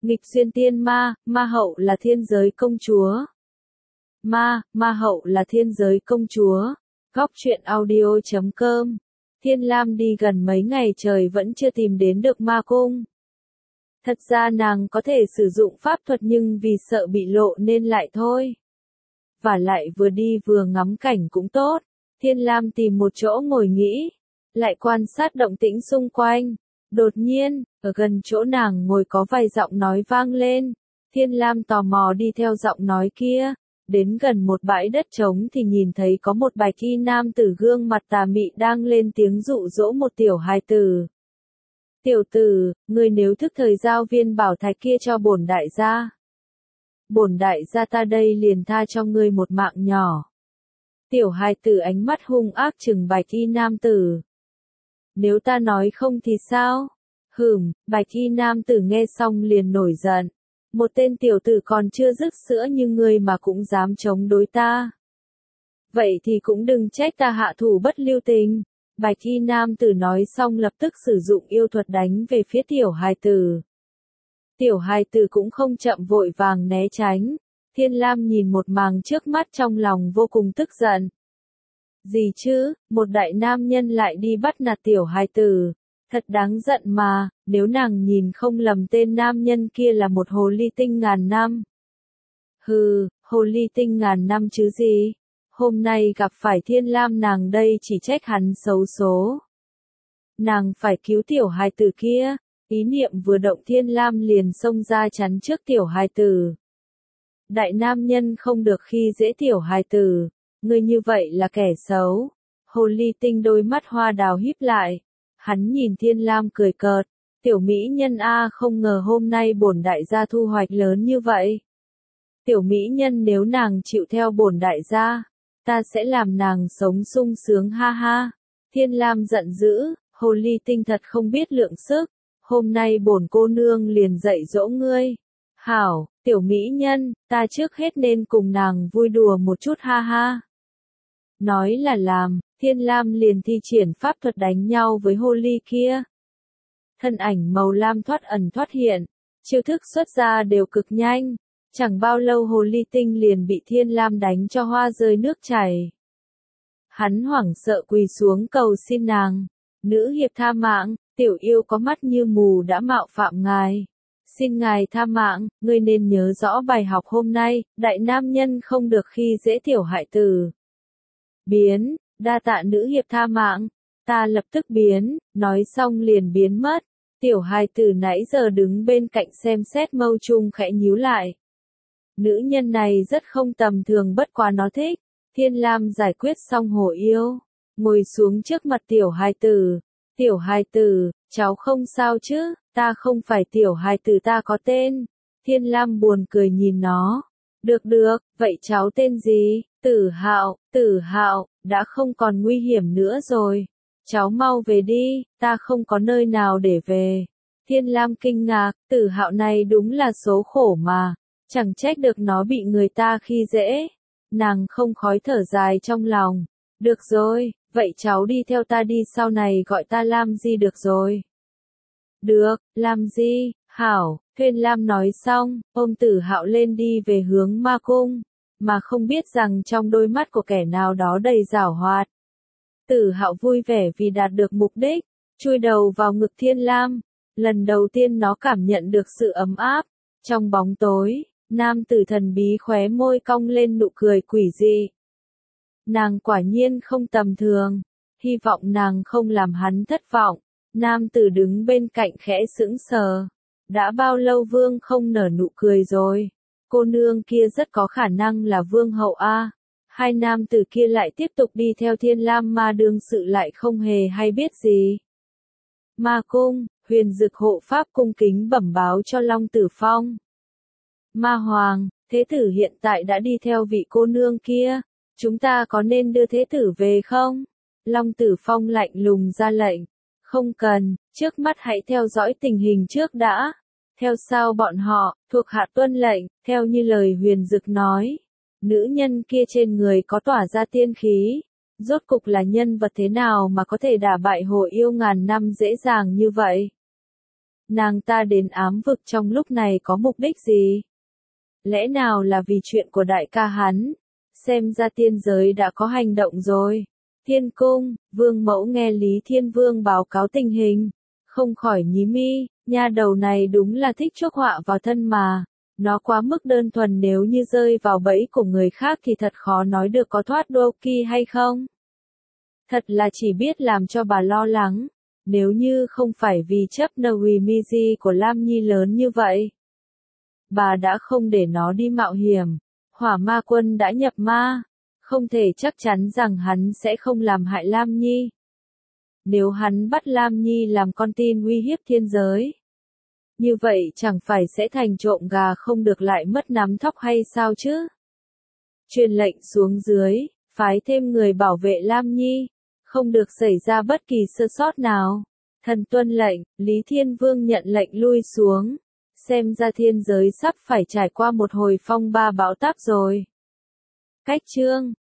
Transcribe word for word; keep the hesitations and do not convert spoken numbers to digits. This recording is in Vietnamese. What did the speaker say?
Nghịch duyên tiên ma, ma hậu là thiên giới công chúa. Ma, ma hậu là thiên giới công chúa. Góc truyện audio chấm com. Thiên Lam đi gần mấy ngày trời vẫn chưa tìm đến được ma cung. Thật ra nàng có thể sử dụng pháp thuật nhưng vì sợ bị lộ nên lại thôi. Và lại vừa đi vừa ngắm cảnh cũng tốt. Thiên Lam tìm một chỗ ngồi nghỉ, lại quan sát động tĩnh xung quanh. Đột nhiên, ở gần chỗ nàng ngồi có vài giọng nói vang lên. Thiên Lam tò mò đi theo giọng nói kia. Đến gần một bãi đất trống thì nhìn thấy có một bạch y nam tử gương mặt tà mị đang lên tiếng dụ dỗ một tiểu hài tử. Tiểu tử, ngươi nếu thức thời giao viên bảo thạch kia cho bổn đại gia. Bổn đại gia ta đây liền tha cho ngươi một mạng nhỏ. Tiểu hài tử ánh mắt hung ác trừng bạch y nam tử. Nếu ta nói không thì sao? Hừm, bạch y nam tử nghe xong liền nổi giận. Một tên tiểu tử còn chưa dứt sữa như ngươi mà cũng dám chống đối ta. Vậy thì cũng đừng trách ta hạ thủ bất lưu tình. Bạch y nam tử nói xong lập tức sử dụng yêu thuật đánh về phía tiểu hài tử. Tiểu hài tử cũng không chậm vội vàng né tránh. Thiên Lam nhìn một màn trước mắt trong lòng vô cùng tức giận. Gì chứ, một đại nam nhân lại đi bắt nạt tiểu hài tử. Thật đáng giận mà, nếu nàng nhìn không lầm tên nam nhân kia là một hồ ly tinh ngàn năm. Hừ, hồ ly tinh ngàn năm chứ gì? Hôm nay gặp phải Thiên Lam nàng đây chỉ trách hắn xấu số. Nàng phải cứu tiểu hài tử kia. Ý niệm vừa động Thiên Lam liền xông ra chắn trước tiểu hài tử. Đại nam nhân không được khi dễ tiểu hài tử. Ngươi như vậy là kẻ xấu. Hồ ly tinh đôi mắt hoa đào híp lại. Hắn nhìn Thiên Lam cười cợt. Tiểu mỹ nhân a không ngờ hôm nay bổn đại gia thu hoạch lớn như vậy. Tiểu mỹ nhân nếu nàng chịu theo bổn đại gia, ta sẽ làm nàng sống sung sướng ha ha. Thiên Lam giận dữ, hồ ly tinh thật không biết lượng sức. Hôm nay bổn cô nương liền dạy dỗ ngươi. Hảo, tiểu mỹ nhân, ta trước hết nên cùng nàng vui đùa một chút ha ha. Nói là làm, Thiên Lam liền thi triển pháp thuật đánh nhau với hồ ly kia. Thân ảnh màu lam thoát ẩn thoát hiện, chiêu thức xuất ra đều cực nhanh. Chẳng bao lâu hồ ly tinh liền bị Thiên Lam đánh cho hoa rơi nước chảy. Hắn hoảng sợ quỳ xuống cầu xin nàng. Nữ hiệp tha mạng, tiểu yêu có mắt như mù đã mạo phạm ngài. Xin ngài tha mạng, ngươi nên nhớ rõ bài học hôm nay, đại nam nhân không được khi dễ tiểu hại tử. Biến, đa tạ nữ hiệp tha mạng, ta lập tức biến, nói xong liền biến mất. Tiểu hài tử nãy giờ đứng bên cạnh xem xét mâu trung khẽ nhíu lại. Nữ nhân này rất không tầm thường bất quá nó thích. Thiên Lam giải quyết xong hồ yêu, ngồi xuống trước mặt tiểu hài tử. Tiểu hài tử, cháu không sao chứ, ta không phải tiểu hài tử ta có tên. Thiên Lam buồn cười nhìn nó. Được được, vậy cháu tên gì? Tử Hạo, Tử Hạo, đã không còn nguy hiểm nữa rồi. Cháu mau về đi, ta không có nơi nào để về. Thiên Lam kinh ngạc, Tử Hạo này đúng là số khổ mà. Chẳng trách được nó bị người ta khi dễ. Nàng không khói thở dài trong lòng. Được rồi, vậy cháu đi theo ta đi sau này gọi ta Lam Di được rồi. Được, Lam Di, hảo, Thiên Lam nói xong, ôm Tử Hạo lên đi về hướng ma cung, mà không biết rằng trong đôi mắt của kẻ nào đó đầy giảo hoạt. Tử Hạo vui vẻ vì đạt được mục đích, chui đầu vào ngực Thiên Lam. Lần đầu tiên nó cảm nhận được sự ấm áp. Trong bóng tối, nam tử thần bí khóe môi cong lên nụ cười quỷ dị. Nàng quả nhiên không tầm thường, hy vọng nàng không làm hắn thất vọng. Nam tử đứng bên cạnh khẽ sững sờ. Đã bao lâu vương không nở nụ cười rồi? Cô nương kia rất có khả năng là vương hậu a. Hai nam tử kia lại tiếp tục đi theo Thiên Lam mà đương sự lại không hề hay biết gì. Ma cung, Huyền Dực hộ pháp cung kính bẩm báo cho Long Tử Phong. Ma hoàng, thế tử hiện tại đã đi theo vị cô nương kia. Chúng ta có nên đưa thế tử về không? Long Tử Phong lạnh lùng ra lệnh. Không cần, trước mắt hãy theo dõi tình hình trước đã. Theo sau bọn họ, thuộc hạ tuân lệnh, theo như lời Huyền Dực nói. Nữ nhân kia trên người có tỏa ra tiên khí. Rốt cục là nhân vật thế nào mà có thể đả bại hồ yêu ngàn năm dễ dàng như vậy? Nàng ta đến ám vực trong lúc này có mục đích gì? Lẽ nào là vì chuyện của đại ca hắn? Xem ra tiên giới đã có hành động rồi. Thiên cung, Vương Mẫu nghe Lý Thiên Vương báo cáo tình hình, không khỏi nhí mi, nha đầu này đúng là thích chuốc họa vào thân mà. Nó quá mức đơn thuần, nếu như rơi vào bẫy của người khác thì thật khó nói được có thoát đô ki hay không. Thật là chỉ biết làm cho bà lo lắng, nếu như không phải vì chấp Nwimiji của Lam Nhi lớn như vậy, bà đã không để nó đi mạo hiểm. Hỏa ma quân đã nhập ma, không thể chắc chắn rằng hắn sẽ không làm hại Lam Nhi. Nếu hắn bắt Lam Nhi làm con tin uy hiếp thiên giới, như vậy chẳng phải sẽ thành trộm gà không được lại mất nắm thóc hay sao chứ? Truyền lệnh xuống dưới, phái thêm người bảo vệ Lam Nhi, không được xảy ra bất kỳ sơ sót nào. Thần tuân lệnh, Lý Thiên Vương nhận lệnh lui xuống. Xem ra thiên giới sắp phải trải qua một hồi phong ba bão táp rồi. Cách chương